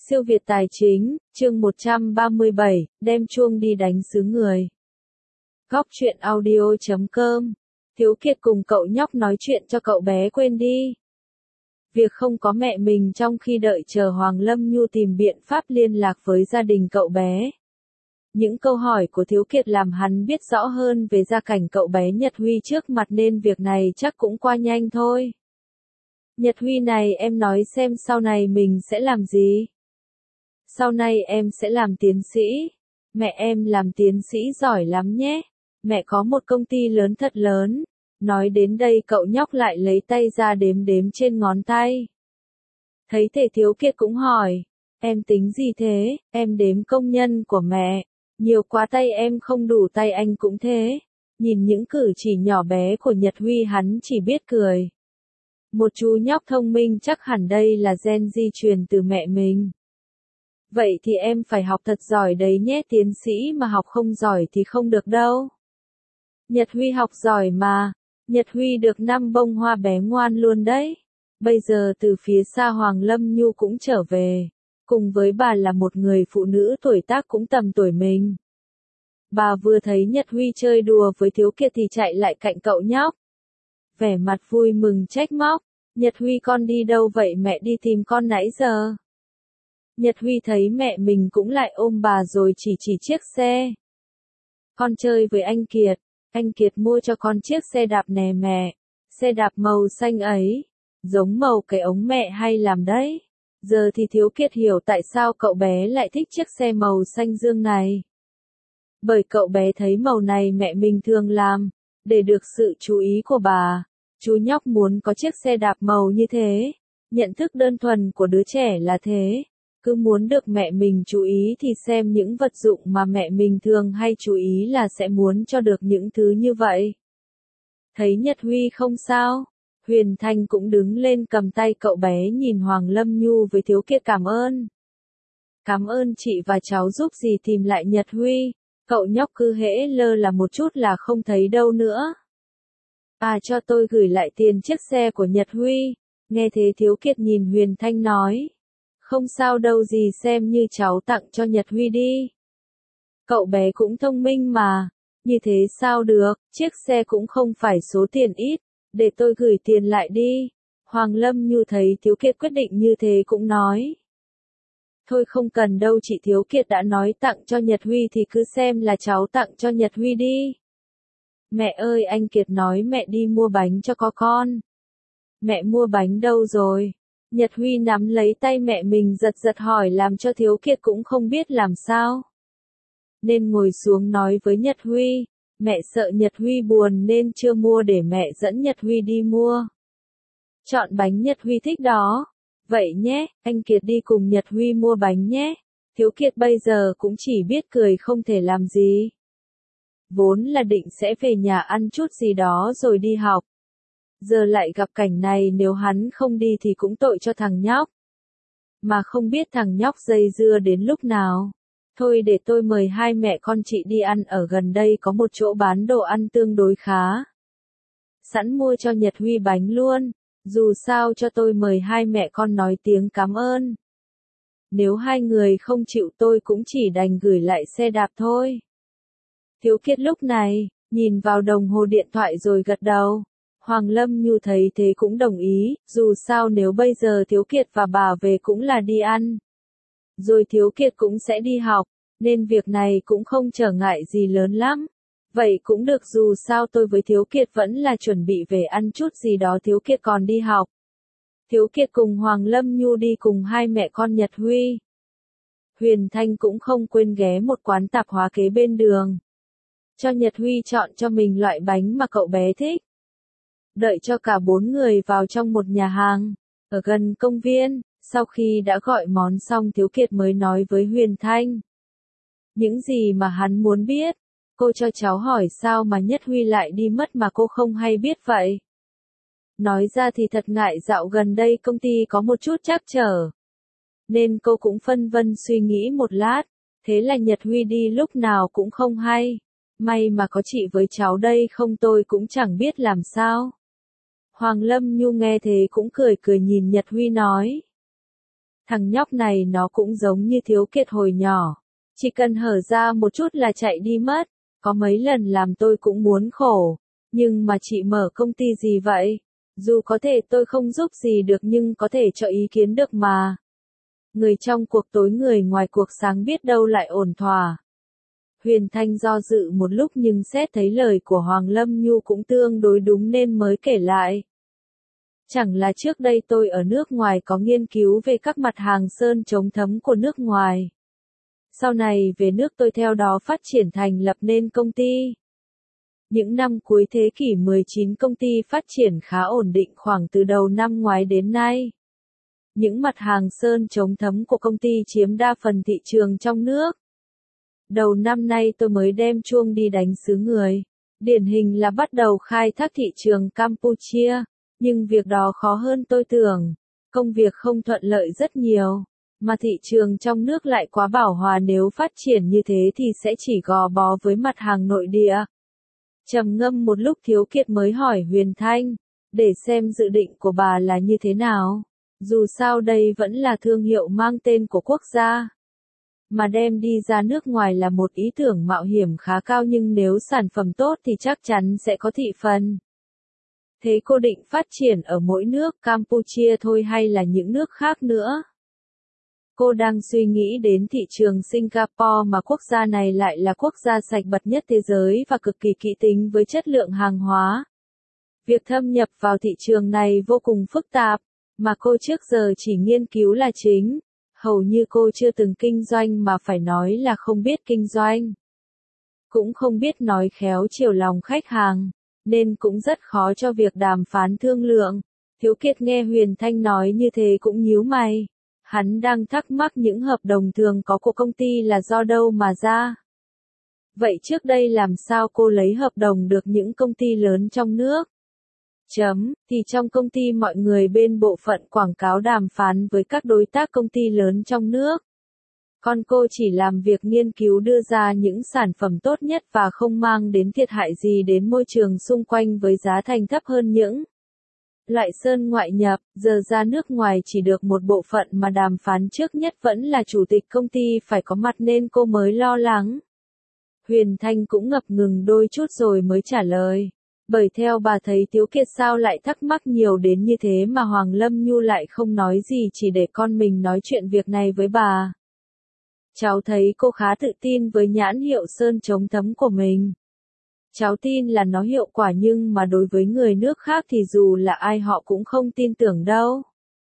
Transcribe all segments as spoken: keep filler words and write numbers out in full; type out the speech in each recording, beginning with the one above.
Siêu Việt Tài Chính, chương một trăm ba mươi bảy, đem chuông đi đánh xứ người. Góc truyện audio chấm com. Thiếu Kiệt cùng cậu nhóc nói chuyện cho cậu bé quên đi việc không có mẹ mình trong khi đợi chờ Hoàng Lâm Nhu tìm biện pháp liên lạc với gia đình cậu bé. Những câu hỏi của Thiếu Kiệt làm hắn biết rõ hơn về gia cảnh cậu bé Nhật Huy trước mặt nên việc này chắc cũng qua nhanh thôi. Nhật Huy này, em nói xem sau này mình sẽ làm gì? Sau này em sẽ làm tiến sĩ. Mẹ em làm tiến sĩ giỏi lắm nhé. Mẹ có một công ty lớn thật lớn. Nói đến đây cậu nhóc lại lấy tay ra đếm đếm trên ngón tay. Thấy thế Thiếu Kiệt cũng hỏi, em tính gì thế? Em đếm công nhân của mẹ. Nhiều quá tay em không đủ, tay anh cũng thế. Nhìn những cử chỉ nhỏ bé của Nhật Huy hắn chỉ biết cười. Một chú nhóc thông minh, chắc hẳn đây là gen di truyền từ mẹ mình. Vậy thì em phải học thật giỏi đấy nhé, tiến sĩ mà học không giỏi thì không được đâu. Nhật Huy học giỏi mà. Nhật Huy được năm bông hoa bé ngoan luôn đấy. Bây giờ từ phía xa Hoàng Lâm Nhu cũng trở về. Cùng với bà là một người phụ nữ tuổi tác cũng tầm tuổi mình. Bà vừa thấy Nhật Huy chơi đùa với Thiếu Kiệt thì chạy lại cạnh cậu nhóc. Vẻ mặt vui mừng trách móc. Nhật Huy con đi đâu vậy, mẹ đi tìm con nãy giờ. Nhật Huy thấy mẹ mình cũng lại ôm bà rồi chỉ chỉ chiếc xe. Con chơi với anh Kiệt. Anh Kiệt mua cho con chiếc xe đạp nè mẹ. Xe đạp màu xanh ấy. Giống màu cái ống mẹ hay làm đấy. Giờ thì Thiếu Kiệt hiểu tại sao cậu bé lại thích chiếc xe màu xanh dương này. Bởi cậu bé thấy màu này mẹ mình thường làm. Để được sự chú ý của bà. Chú nhóc muốn có chiếc xe đạp màu như thế. Nhận thức đơn thuần của đứa trẻ là thế. Cứ muốn được mẹ mình chú ý thì xem những vật dụng mà mẹ mình thường hay chú ý là sẽ muốn cho được những thứ như vậy. Thấy Nhật Huy không sao, Huyền Thanh cũng đứng lên cầm tay cậu bé nhìn Hoàng Lâm Nhu với Thiếu Kiệt cảm ơn. Cảm ơn chị và cháu giúp gì tìm lại Nhật Huy, cậu nhóc cứ hễ lơ là một chút là không thấy đâu nữa. À, cho tôi gửi lại tiền chiếc xe của Nhật Huy. Nghe thế Thiếu Kiệt nhìn Huyền Thanh nói. Không sao đâu gì, xem như cháu tặng cho Nhật Huy đi. Cậu bé cũng thông minh mà. Như thế sao được, chiếc xe cũng không phải số tiền ít. Để tôi gửi tiền lại đi. Hoàng Lâm Nhu thấy Thiếu Kiệt quyết định như thế cũng nói. Thôi không cần đâu chị, Thiếu Kiệt đã nói tặng cho Nhật Huy thì cứ xem là cháu tặng cho Nhật Huy đi. Mẹ ơi, anh Kiệt nói mẹ đi mua bánh cho có con. Mẹ mua bánh đâu rồi? Nhật Huy nắm lấy tay mẹ mình giật giật hỏi làm cho Thiếu Kiệt cũng không biết làm sao. Nên ngồi xuống nói với Nhật Huy, mẹ sợ Nhật Huy buồn nên chưa mua, để mẹ dẫn Nhật Huy đi mua. Chọn bánh Nhật Huy thích đó. Vậy nhé, anh Kiệt đi cùng Nhật Huy mua bánh nhé. Thiếu Kiệt bây giờ cũng chỉ biết cười không thể làm gì. Vốn là định sẽ về nhà ăn chút gì đó rồi đi học. Giờ lại gặp cảnh này, nếu hắn không đi thì cũng tội cho thằng nhóc. Mà không biết thằng nhóc dây dưa đến lúc nào. Thôi để tôi mời hai mẹ con chị đi ăn, ở gần đây có một chỗ bán đồ ăn tương đối khá. Sẵn mua cho Nhật Huy bánh luôn. Dù sao cho tôi mời hai mẹ con nói tiếng cảm ơn. Nếu hai người không chịu tôi cũng chỉ đành gửi lại xe đạp thôi. Thiếu Kiệt lúc này, nhìn vào đồng hồ điện thoại rồi gật đầu. Hoàng Lâm Nhu thấy thế cũng đồng ý, dù sao nếu bây giờ Thiếu Kiệt và bà về cũng là đi ăn. Rồi Thiếu Kiệt cũng sẽ đi học, nên việc này cũng không trở ngại gì lớn lắm. Vậy cũng được, dù sao tôi với Thiếu Kiệt vẫn là chuẩn bị về ăn chút gì đó, Thiếu Kiệt còn đi học. Thiếu Kiệt cùng Hoàng Lâm Nhu đi cùng hai mẹ con Nhật Huy. Huyền Thanh cũng không quên ghé một quán tạp hóa kế bên đường. Cho Nhật Huy chọn cho mình loại bánh mà cậu bé thích. Đợi cho cả bốn người vào trong một nhà hàng, ở gần công viên, sau khi đã gọi món xong Thiếu Kiệt mới nói với Huyền Thanh. Những gì mà hắn muốn biết, cô cho cháu hỏi sao mà Nhật Huy lại đi mất mà cô không hay biết vậy. Nói ra thì thật ngại, dạo gần đây công ty có một chút trắc trở. Nên cô cũng phân vân suy nghĩ một lát, thế là Nhật Huy đi lúc nào cũng không hay. May mà có chị với cháu đây, không tôi cũng chẳng biết làm sao. Hoàng Lâm Nhu nghe thế cũng cười cười nhìn Nhật Huy nói. Thằng nhóc này nó cũng giống như Thiếu Kiệt hồi nhỏ. Chỉ cần hở ra một chút là chạy đi mất. Có mấy lần làm tôi cũng muốn khổ. Nhưng mà chị mở công ty gì vậy? Dù có thể tôi không giúp gì được nhưng có thể cho ý kiến được mà. Người trong cuộc tối người ngoài cuộc sáng biết đâu lại ổn thỏa. Huyền Thanh do dự một lúc nhưng xét thấy lời của Hoàng Lâm Nhu cũng tương đối đúng nên mới kể lại. Chẳng là trước đây tôi ở nước ngoài có nghiên cứu về các mặt hàng sơn chống thấm của nước ngoài. Sau này về nước tôi theo đó phát triển thành lập nên công ty. Những năm cuối thế kỷ mười chín công ty phát triển khá ổn định khoảng từ đầu năm ngoái đến nay. Những mặt hàng sơn chống thấm của công ty chiếm đa phần thị trường trong nước. Đầu năm nay tôi mới đem chuông đi đánh xứ người. Điển hình là bắt đầu khai thác thị trường Campuchia. Nhưng việc đó khó hơn tôi tưởng. Công việc không thuận lợi rất nhiều. Mà thị trường trong nước lại quá bão hòa, nếu phát triển như thế thì sẽ chỉ gò bó với mặt hàng nội địa. Trầm ngâm một lúc Thiếu Kiệt mới hỏi Huyền Thanh, để xem dự định của bà là như thế nào. Dù sao đây vẫn là thương hiệu mang tên của quốc gia. Mà đem đi ra nước ngoài là một ý tưởng mạo hiểm khá cao, nhưng nếu sản phẩm tốt thì chắc chắn sẽ có thị phần. Thế cô định phát triển ở mỗi nước Campuchia thôi hay là những nước khác nữa? Cô đang suy nghĩ đến thị trường Singapore, mà quốc gia này lại là quốc gia sạch bậc nhất thế giới và cực kỳ kỹ tính với chất lượng hàng hóa. Việc thâm nhập vào thị trường này vô cùng phức tạp, mà cô trước giờ chỉ nghiên cứu là chính. Hầu như cô chưa từng kinh doanh, mà phải nói là không biết kinh doanh. Cũng không biết nói khéo chiều lòng khách hàng, nên cũng rất khó cho việc đàm phán thương lượng. Thiếu Kiệt nghe Huyền Thanh nói như thế cũng nhíu mày. Hắn đang thắc mắc những hợp đồng thường có của công ty là do đâu mà ra. Vậy trước đây làm sao cô lấy hợp đồng được những công ty lớn trong nước? Chấm, thì trong công ty mọi người bên bộ phận quảng cáo đàm phán với các đối tác công ty lớn trong nước. Còn cô chỉ làm việc nghiên cứu đưa ra những sản phẩm tốt nhất và không mang đến thiệt hại gì đến môi trường xung quanh với giá thành thấp hơn những loại sơn ngoại nhập. Giờ ra nước ngoài chỉ được một bộ phận mà đàm phán trước nhất vẫn là chủ tịch công ty phải có mặt nên cô mới lo lắng. Huyền Thanh cũng ngập ngừng đôi chút rồi mới trả lời. Bởi theo bà thấy Thiếu Kiệt sao lại thắc mắc nhiều đến như thế mà Hoàng Lâm Nhu lại không nói gì, chỉ để con mình nói chuyện việc này với bà. Cháu thấy cô khá tự tin với nhãn hiệu sơn chống thấm của mình. Cháu tin là nó hiệu quả, nhưng mà đối với người nước khác thì dù là ai họ cũng không tin tưởng đâu.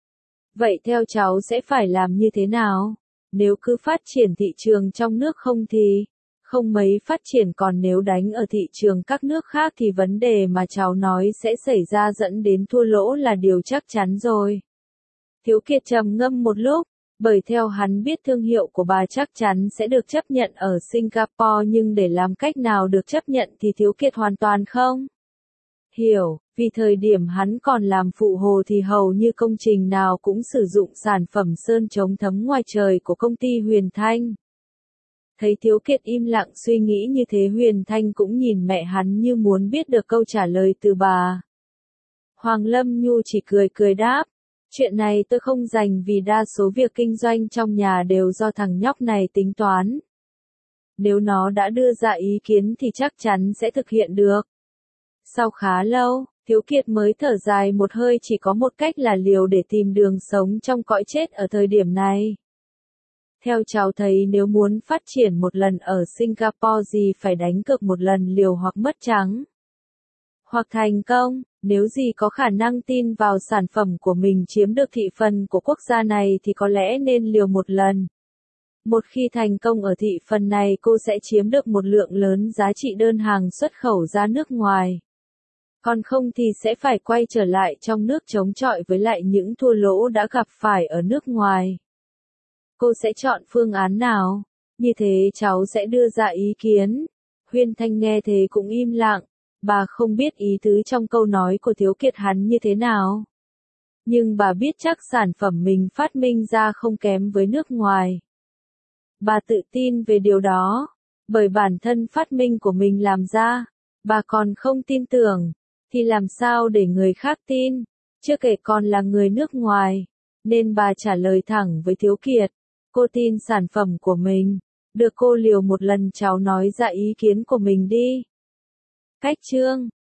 Vậy theo cháu sẽ phải làm như thế nào? Nếu cứ phát triển thị trường trong nước không thì không mấy phát triển, còn nếu đánh ở thị trường các nước khác thì vấn đề mà cháu nói sẽ xảy ra dẫn đến thua lỗ là điều chắc chắn rồi. Thiếu Kiệt trầm ngâm một lúc, bởi theo hắn biết thương hiệu của bà chắc chắn sẽ được chấp nhận ở Singapore, nhưng để làm cách nào được chấp nhận thì Thiếu Kiệt hoàn toàn không hiểu, vì thời điểm hắn còn làm phụ hồ thì hầu như công trình nào cũng sử dụng sản phẩm sơn chống thấm ngoài trời của công ty Huyền Thanh. Thấy Thiếu Kiệt im lặng suy nghĩ như thế, Huyền Thanh cũng nhìn mẹ hắn như muốn biết được câu trả lời từ bà. Hoàng Lâm Nhu chỉ cười cười đáp, chuyện này tôi không rành, vì đa số việc kinh doanh trong nhà đều do thằng nhóc này tính toán. Nếu nó đã đưa ra ý kiến thì chắc chắn sẽ thực hiện được. Sau khá lâu, Thiếu Kiệt mới thở dài một hơi, chỉ có một cách là liều để tìm đường sống trong cõi chết ở thời điểm này. Theo cháu thấy, nếu muốn phát triển một lần ở Singapore gì phải đánh cược một lần, liều hoặc mất trắng, hoặc thành công. Nếu gì có khả năng tin vào sản phẩm của mình chiếm được thị phần của quốc gia này thì có lẽ nên liều một lần. Một khi thành công ở thị phần này, cô sẽ chiếm được một lượng lớn giá trị đơn hàng xuất khẩu ra nước ngoài. Còn không thì sẽ phải quay trở lại trong nước chống chọi với lại những thua lỗ đã gặp phải ở nước ngoài. Cô sẽ chọn phương án nào? Như thế cháu sẽ đưa ra ý kiến. Huyền Thanh nghe thế cũng im lặng. Bà không biết ý tứ trong câu nói của Thiếu Kiệt hắn như thế nào. Nhưng bà biết chắc sản phẩm mình phát minh ra không kém với nước ngoài. Bà tự tin về điều đó. Bởi bản thân phát minh của mình làm ra, bà còn không tin tưởng, thì làm sao để người khác tin, chưa kể còn là người nước ngoài. Nên bà trả lời thẳng với Thiếu Kiệt. Cô tin sản phẩm của mình. Được cô liều một lần cháu nói ra ý kiến của mình đi. Cách chương